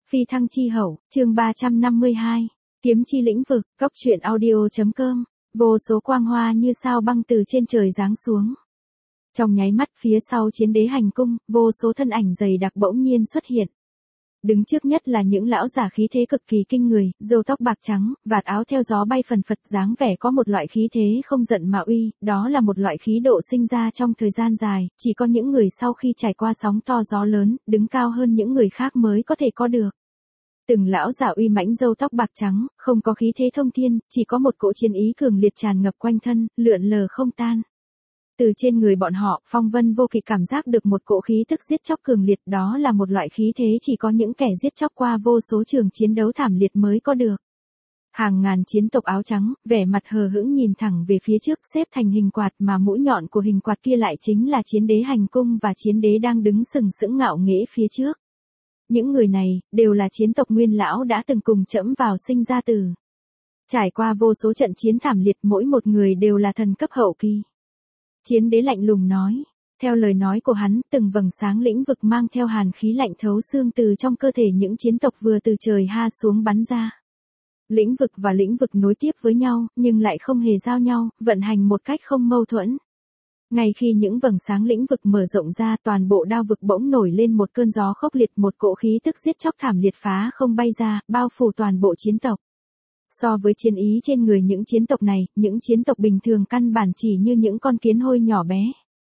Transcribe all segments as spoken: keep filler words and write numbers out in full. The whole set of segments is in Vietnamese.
Phi thăng chi hậu, chương ba trăm năm mươi hai. Kiếm chi lĩnh vực, góc truyện audio.com. Vô số quang hoa như sao băng từ trên trời giáng xuống. Trong nháy mắt phía sau chiến đế hành cung, vô số thân ảnh dày đặc bỗng nhiên xuất hiện. Đứng trước nhất là những lão giả khí thế cực kỳ kinh người, râu tóc bạc trắng, vạt áo theo gió bay phần phật, dáng vẻ có một loại khí thế không giận mà uy, đó là một loại khí độ sinh ra trong thời gian dài, chỉ có những người sau khi trải qua sóng to gió lớn, đứng cao hơn những người khác mới có thể có được. Từng lão giả uy mãnh râu tóc bạc trắng, không có khí thế thông thiên, chỉ có một cỗ chiến ý cường liệt tràn ngập quanh thân, lượn lờ không tan. Từ trên người bọn họ, Phong Vân Vô Kỵ cảm giác được một cỗ khí tức giết chóc cường liệt, đó là một loại khí thế chỉ có những kẻ giết chóc qua vô số trường chiến đấu thảm liệt mới có được. Hàng ngàn chiến tộc áo trắng, vẻ mặt hờ hững nhìn thẳng về phía trước, xếp thành hình quạt, mà mũi nhọn của hình quạt kia lại chính là chiến đế hành cung và chiến đế đang đứng sừng sững ngạo nghễ phía trước. Những người này, đều là chiến tộc nguyên lão đã từng cùng trẫm vào sinh ra tử. Trải qua vô số trận chiến thảm liệt, mỗi một người đều là thần cấp hậu kỳ. Chiến đế lạnh lùng nói. Theo lời nói của hắn, từng vầng sáng lĩnh vực mang theo hàn khí lạnh thấu xương từ trong cơ thể những chiến tộc vừa từ trời ha xuống bắn ra. Lĩnh vực và lĩnh vực nối tiếp với nhau, nhưng lại không hề giao nhau, vận hành một cách không mâu thuẫn. Ngay khi những vầng sáng lĩnh vực mở rộng ra, toàn bộ đao vực bỗng nổi lên một cơn gió khốc liệt, một cỗ khí tức giết chóc thảm liệt phá không bay ra, bao phủ toàn bộ chiến tộc. So với chiến ý trên người những chiến tộc này, những chiến tộc bình thường căn bản chỉ như những con kiến hôi nhỏ bé.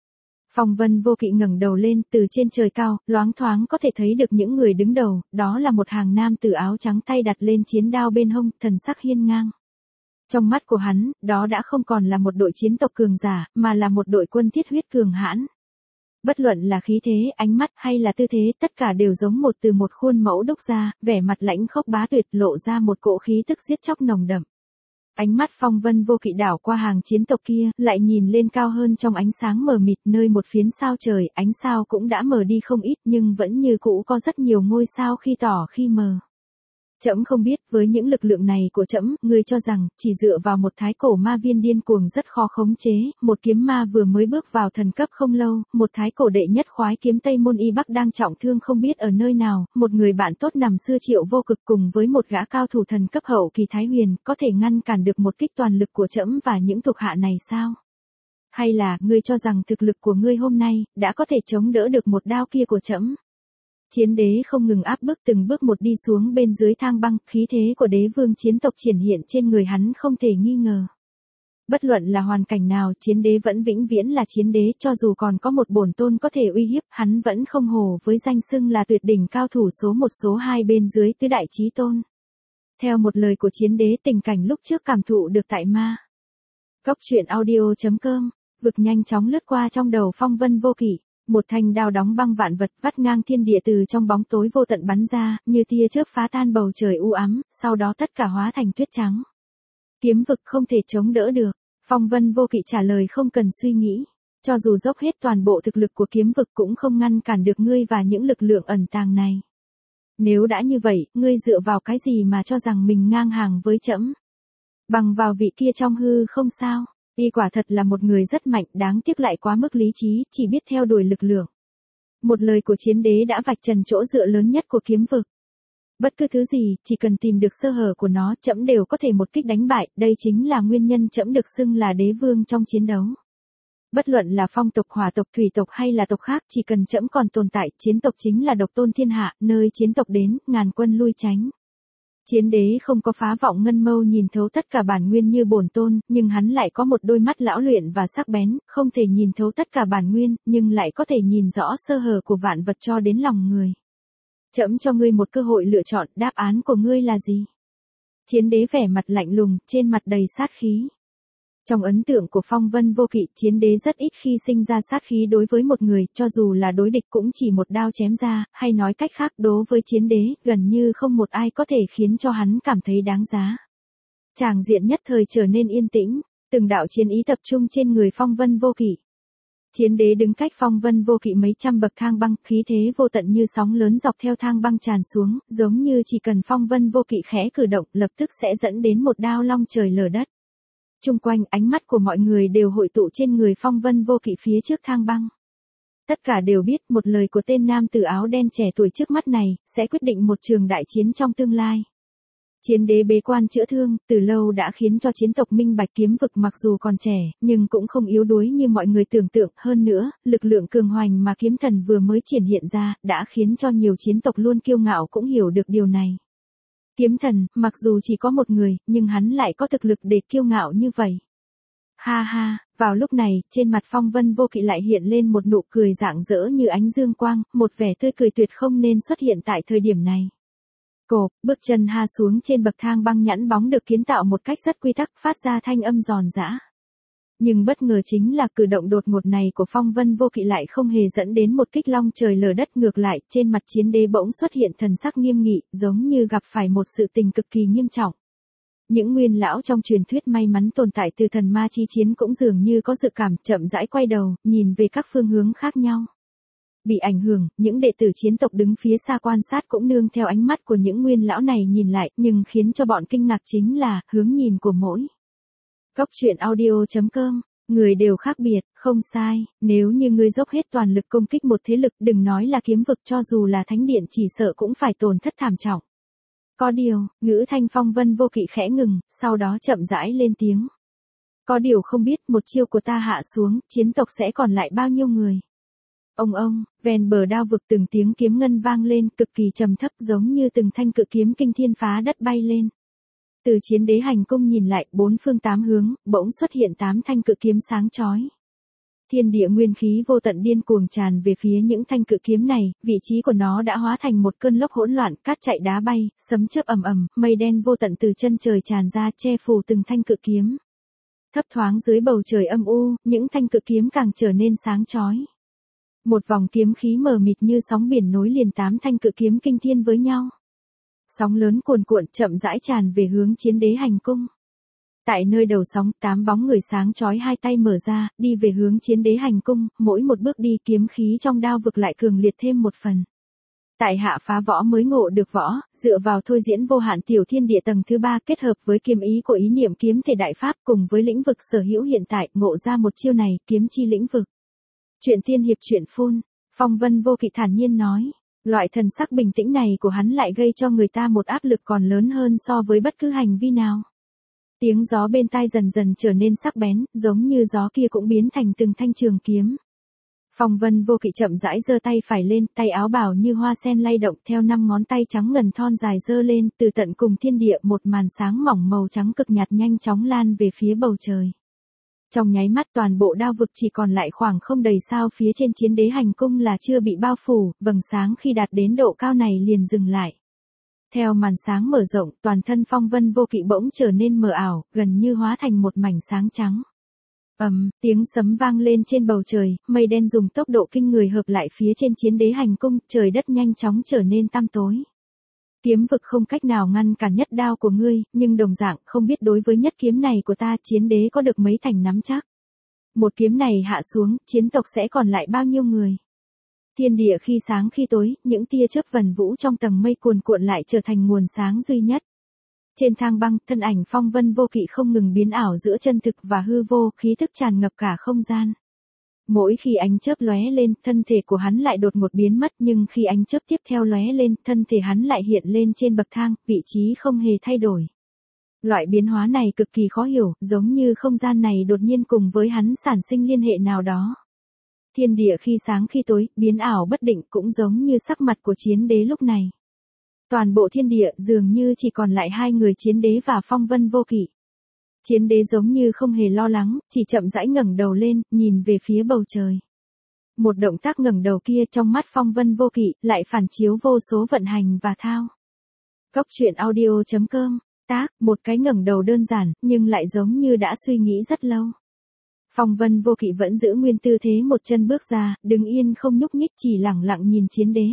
Phong Vân Vô Kỵ ngẩng đầu lên, từ trên trời cao, loáng thoáng có thể thấy được những người đứng đầu, đó là một hàng nam tử áo trắng tay đặt lên chiến đao bên hông, thần sắc hiên ngang. Trong mắt của hắn, đó đã không còn là một đội chiến tộc cường giả, mà là một đội quân thiết huyết cường hãn. Bất luận là khí thế, ánh mắt hay là tư thế, tất cả đều giống một từ một khuôn mẫu đúc ra, vẻ mặt lãnh khốc bá tuyệt lộ ra một cỗ khí tức giết chóc nồng đậm. Ánh mắt Phong Vân Vô Kỵ đảo qua hàng chiến tộc kia, lại nhìn lên cao hơn trong ánh sáng mờ mịt nơi một phiến sao trời, ánh sao cũng đã mờ đi không ít nhưng vẫn như cũ có rất nhiều ngôi sao khi tỏ khi mờ. Trẫm không biết, với những lực lượng này của trẫm, ngươi cho rằng, chỉ dựa vào một thái cổ ma viên điên cuồng rất khó khống chế, một kiếm ma vừa mới bước vào thần cấp không lâu, một thái cổ đệ nhất khoái kiếm Tây Môn Y Bắc đang trọng thương không biết ở nơi nào, một người bạn tốt nằm xưa Triệu Vô Cực cùng với một gã cao thủ thần cấp hậu kỳ Thái Huyền, có thể ngăn cản được một kích toàn lực của trẫm và những thuộc hạ này sao? Hay là, ngươi cho rằng thực lực của ngươi hôm nay, đã có thể chống đỡ được một đao kia của trẫm? Chiến đế không ngừng áp bức từng bước một đi xuống bên dưới thang băng, khí thế của đế vương chiến tộc triển hiện trên người hắn không thể nghi ngờ. Bất luận là hoàn cảnh nào, chiến đế vẫn vĩnh viễn là chiến đế, cho dù còn có một bổn tôn có thể uy hiếp, hắn vẫn không hổ với danh xưng là tuyệt đỉnh cao thủ số một số hai bên dưới tứ đại chí tôn. Theo một lời của chiến đế, tình cảnh lúc trước cảm thụ được tại ma. Góc truyện audio.com, vực nhanh chóng lướt qua trong đầu Phong Vân Vô Kỵ. Một thanh đao đóng băng vạn vật vắt ngang thiên địa từ trong bóng tối vô tận bắn ra, như tia chớp phá tan bầu trời u ám, sau đó tất cả hóa thành tuyết trắng. Kiếm vực không thể chống đỡ được, Phong Vân Vô Kỵ trả lời không cần suy nghĩ. Cho dù dốc hết toàn bộ thực lực của kiếm vực cũng không ngăn cản được ngươi và những lực lượng ẩn tàng này. Nếu đã như vậy, ngươi dựa vào cái gì mà cho rằng mình ngang hàng với trẫm? Bằng vào vị kia trong hư không sao? Y quả thật là một người rất mạnh, đáng tiếc lại quá mức lý trí, chỉ biết theo đuổi lực lượng. Một lời của chiến đế đã vạch trần chỗ dựa lớn nhất của kiếm vực. Bất cứ thứ gì, chỉ cần tìm được sơ hở của nó, trẫm đều có thể một kích đánh bại, đây chính là nguyên nhân trẫm được xưng là đế vương trong chiến đấu. Bất luận là phong tộc, hỏa tộc, thủy tộc hay là tộc khác, chỉ cần trẫm còn tồn tại, chiến tộc chính là độc tôn thiên hạ, nơi chiến tộc đến, ngàn quân lui tránh. Chiến đế không có phá vọng ngân mâu nhìn thấu tất cả bản nguyên như bổn tôn, nhưng hắn lại có một đôi mắt lão luyện và sắc bén, không thể nhìn thấu tất cả bản nguyên, nhưng lại có thể nhìn rõ sơ hở của vạn vật cho đến lòng người. Trẫm cho ngươi một cơ hội lựa chọn, đáp án của ngươi là gì? Chiến đế vẻ mặt lạnh lùng, trên mặt đầy sát khí. Trong ấn tượng của Phong Vân Vô Kỵ, chiến đế rất ít khi sinh ra sát khí đối với một người, cho dù là đối địch cũng chỉ một đao chém ra, hay nói cách khác, đối với chiến đế, gần như không một ai có thể khiến cho hắn cảm thấy đáng giá. Tràng diện nhất thời trở nên yên tĩnh, từng đạo chiến ý tập trung trên người Phong Vân Vô Kỵ. Chiến đế đứng cách Phong Vân Vô Kỵ mấy trăm bậc thang băng, khí thế vô tận như sóng lớn dọc theo thang băng tràn xuống, giống như chỉ cần Phong Vân Vô Kỵ khẽ cử động, lập tức sẽ dẫn đến một đao long trời lở đất. Chung quanh, ánh mắt của mọi người đều hội tụ trên người Phong Vân Vô Kỵ phía trước thang băng. Tất cả đều biết một lời của tên nam tử áo đen trẻ tuổi trước mắt này, sẽ quyết định một trường đại chiến trong tương lai. Chiến đế bế quan chữa thương, từ lâu đã khiến cho chiến tộc Minh Bạch kiếm vực mặc dù còn trẻ, nhưng cũng không yếu đuối như mọi người tưởng tượng. Hơn nữa, lực lượng cường hoành mà kiếm thần vừa mới triển hiện ra, đã khiến cho nhiều chiến tộc luôn kiêu ngạo cũng hiểu được điều này. Kiếm thần, mặc dù chỉ có một người, nhưng hắn lại có thực lực để kiêu ngạo như vậy. Ha ha, vào lúc này, trên mặt Phong Vân Vô Kỵ lại hiện lên một nụ cười rạng rỡ như ánh dương quang, một vẻ tươi cười tuyệt không nên xuất hiện tại thời điểm này. Cộp, bước chân ha xuống trên bậc thang băng nhẵn bóng được kiến tạo một cách rất quy tắc, phát ra thanh âm giòn giã. Nhưng bất ngờ chính là cử động đột ngột này của Phong Vân Vô Kỵ lại không hề dẫn đến một kích long trời lở đất, ngược lại, trên mặt chiến đế bỗng xuất hiện thần sắc nghiêm nghị, giống như gặp phải một sự tình cực kỳ nghiêm trọng. Những nguyên lão trong truyền thuyết may mắn tồn tại từ thần ma chi chiến cũng dường như có dự cảm, chậm rãi quay đầu, nhìn về các phương hướng khác nhau. Bị ảnh hưởng, những đệ tử chiến tộc đứng phía xa quan sát cũng nương theo ánh mắt của những nguyên lão này nhìn lại, nhưng khiến cho bọn kinh ngạc chính là, hướng nhìn của mỗi. Góc truyện audio chấm com, người đều khác biệt, không sai, nếu như ngươi dốc hết toàn lực công kích một thế lực, đừng nói là kiếm vực, cho dù là thánh điện chỉ sợ cũng phải tổn thất thảm trọng. Có điều, ngữ thanh Phong Vân Vô Kỵ khẽ ngừng, sau đó chậm rãi lên tiếng. Có điều không biết, một chiêu của ta hạ xuống, chiến tộc sẽ còn lại bao nhiêu người. Ông ông, ven bờ đao vực từng tiếng kiếm ngân vang lên, cực kỳ trầm thấp, giống như từng thanh cự kiếm kinh thiên phá đất bay lên. Từ chiến đế hành cung nhìn lại, bốn phương tám hướng, bỗng xuất hiện tám thanh cự kiếm sáng chói. Thiên địa nguyên khí vô tận điên cuồng tràn về phía những thanh cự kiếm này, vị trí của nó đã hóa thành một cơn lốc hỗn loạn, cát chạy đá bay, sấm chớp ầm ầm, mây đen vô tận từ chân trời tràn ra che phủ từng thanh cự kiếm. Thấp thoáng dưới bầu trời âm u, những thanh cự kiếm càng trở nên sáng chói. Một vòng kiếm khí mờ mịt như sóng biển nối liền tám thanh cự kiếm kinh thiên với nhau. Sóng lớn cuồn cuộn chậm rãi tràn về hướng chiến đế hành cung. Tại nơi đầu sóng, tám bóng người sáng chói hai tay mở ra, đi về hướng chiến đế hành cung, mỗi một bước đi kiếm khí trong đao vực lại cường liệt thêm một phần. Tại hạ phá võ mới ngộ được võ, dựa vào thôi diễn vô hạn tiểu thiên địa tầng thứ ba kết hợp với kiếm ý của ý niệm kiếm thể đại pháp cùng với lĩnh vực sở hữu hiện tại, ngộ ra một chiêu này, kiếm chi lĩnh vực. Chuyện tiên hiệp truyện phun, Phong Vân Vô Kỵ thản nhiên nói. Loại thần sắc bình tĩnh này của hắn lại gây cho người ta một áp lực còn lớn hơn so với bất cứ hành vi nào. Tiếng gió bên tai dần dần trở nên sắc bén, giống như gió kia cũng biến thành từng thanh trường kiếm. Phong Vân Vô Kỵ chậm rãi giơ tay phải lên, tay áo bào như hoa sen lay động theo năm ngón tay trắng ngần thon dài giơ lên, từ tận cùng thiên địa một màn sáng mỏng màu trắng cực nhạt nhanh chóng lan về phía bầu trời. Trong nháy mắt toàn bộ đao vực chỉ còn lại khoảng không đầy sao phía trên chiến đế hành cung là chưa bị bao phủ, vầng sáng khi đạt đến độ cao này liền dừng lại. Theo màn sáng mở rộng, toàn thân Phong Vân Vô Kỵ bỗng trở nên mờ ảo, gần như hóa thành một mảnh sáng trắng. Ầm, um, tiếng sấm vang lên trên bầu trời, mây đen dùng tốc độ kinh người hợp lại phía trên chiến đế hành cung, trời đất nhanh chóng trở nên tăm tối. Kiếm vực không cách nào ngăn cản nhất đao của ngươi, nhưng đồng dạng không biết đối với nhất kiếm này của ta chiến đế có được mấy thành nắm chắc. Một kiếm này hạ xuống, chiến tộc sẽ còn lại bao nhiêu người. Thiên địa khi sáng khi tối, những tia chớp vần vũ trong tầng mây cuồn cuộn lại trở thành nguồn sáng duy nhất. Trên thang băng, thân ảnh Phong Vân Vô Kỵ không ngừng biến ảo giữa chân thực và hư vô, khí thức tràn ngập cả không gian. Mỗi khi ánh chớp lóe lên, thân thể của hắn lại đột ngột biến mất, nhưng khi ánh chớp tiếp theo lóe lên, thân thể hắn lại hiện lên trên bậc thang, vị trí không hề thay đổi. Loại biến hóa này cực kỳ khó hiểu, giống như không gian này đột nhiên cùng với hắn sản sinh liên hệ nào đó. Thiên địa khi sáng khi tối, biến ảo bất định cũng giống như sắc mặt của chiến đế lúc này. Toàn bộ thiên địa dường như chỉ còn lại hai người chiến đế và Phong Vân Vô Kỵ. Chiến đế giống như không hề lo lắng, chỉ chậm rãi ngẩng đầu lên, nhìn về phía bầu trời. Một động tác ngẩng đầu kia trong mắt Phong Vân Vô Kỵ, lại phản chiếu vô số vận hành và thao. Góc truyện audio chấm com, tác, một cái ngẩng đầu đơn giản, nhưng lại giống như đã suy nghĩ rất lâu. Phong Vân Vô Kỵ vẫn giữ nguyên tư thế một chân bước ra, đứng yên không nhúc nhích chỉ lẳng lặng nhìn chiến đế.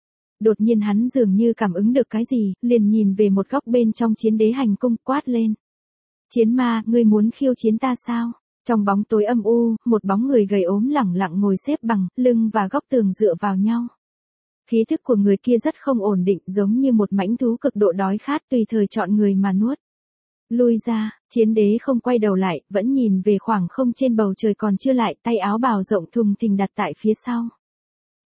Đột nhiên hắn dường như cảm ứng được cái gì, liền nhìn về một góc bên trong chiến đế hành cung, quát lên. Chiến ma, ngươi muốn khiêu chiến ta sao? Trong bóng tối âm u, một bóng người gầy ốm lẳng lặng ngồi xếp bằng, lưng và góc tường dựa vào nhau. Khí thức của người kia rất không ổn định, giống như một mãnh thú cực độ đói khát tùy thời chọn người mà nuốt. Lui ra, chiến đế không quay đầu lại, vẫn nhìn về khoảng không trên bầu trời còn chưa lại, tay áo bào rộng thùng thình đặt tại phía sau.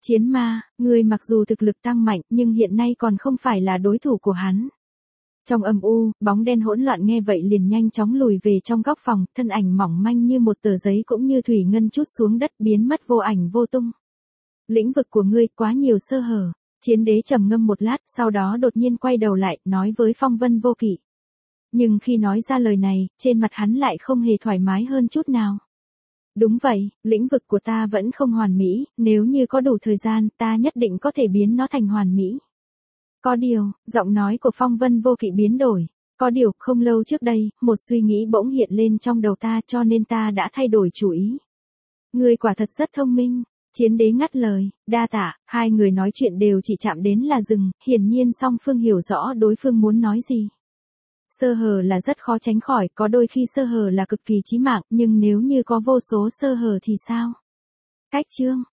Chiến ma, ngươi mặc dù thực lực tăng mạnh nhưng hiện nay còn không phải là đối thủ của hắn. Trong âm u, bóng đen hỗn loạn nghe vậy liền nhanh chóng lùi về trong góc phòng, thân ảnh mỏng manh như một tờ giấy cũng như thủy ngân chút xuống đất biến mất vô ảnh vô tung. Lĩnh vực của ngươi quá nhiều sơ hở. Chiến đế trầm ngâm một lát, sau đó đột nhiên quay đầu lại, nói với Phong Vân Vô Kỵ. Nhưng khi nói ra lời này, trên mặt hắn lại không hề thoải mái hơn chút nào. Đúng vậy, lĩnh vực của ta vẫn không hoàn mỹ, nếu như có đủ thời gian, ta nhất định có thể biến nó thành hoàn mỹ. Có điều, giọng nói của Phong Vân Vô Kỵ biến đổi. Có điều, không lâu trước đây, một suy nghĩ bỗng hiện lên trong đầu ta cho nên ta đã thay đổi chủ ý. Ngươi quả thật rất thông minh. Chiến đế ngắt lời, đa tạ, hai người nói chuyện đều chỉ chạm đến là dừng, hiển nhiên song phương hiểu rõ đối phương muốn nói gì. Sơ hở là rất khó tránh khỏi, có đôi khi sơ hở là cực kỳ chí mạng, nhưng nếu như có vô số sơ hở thì sao? Cách chương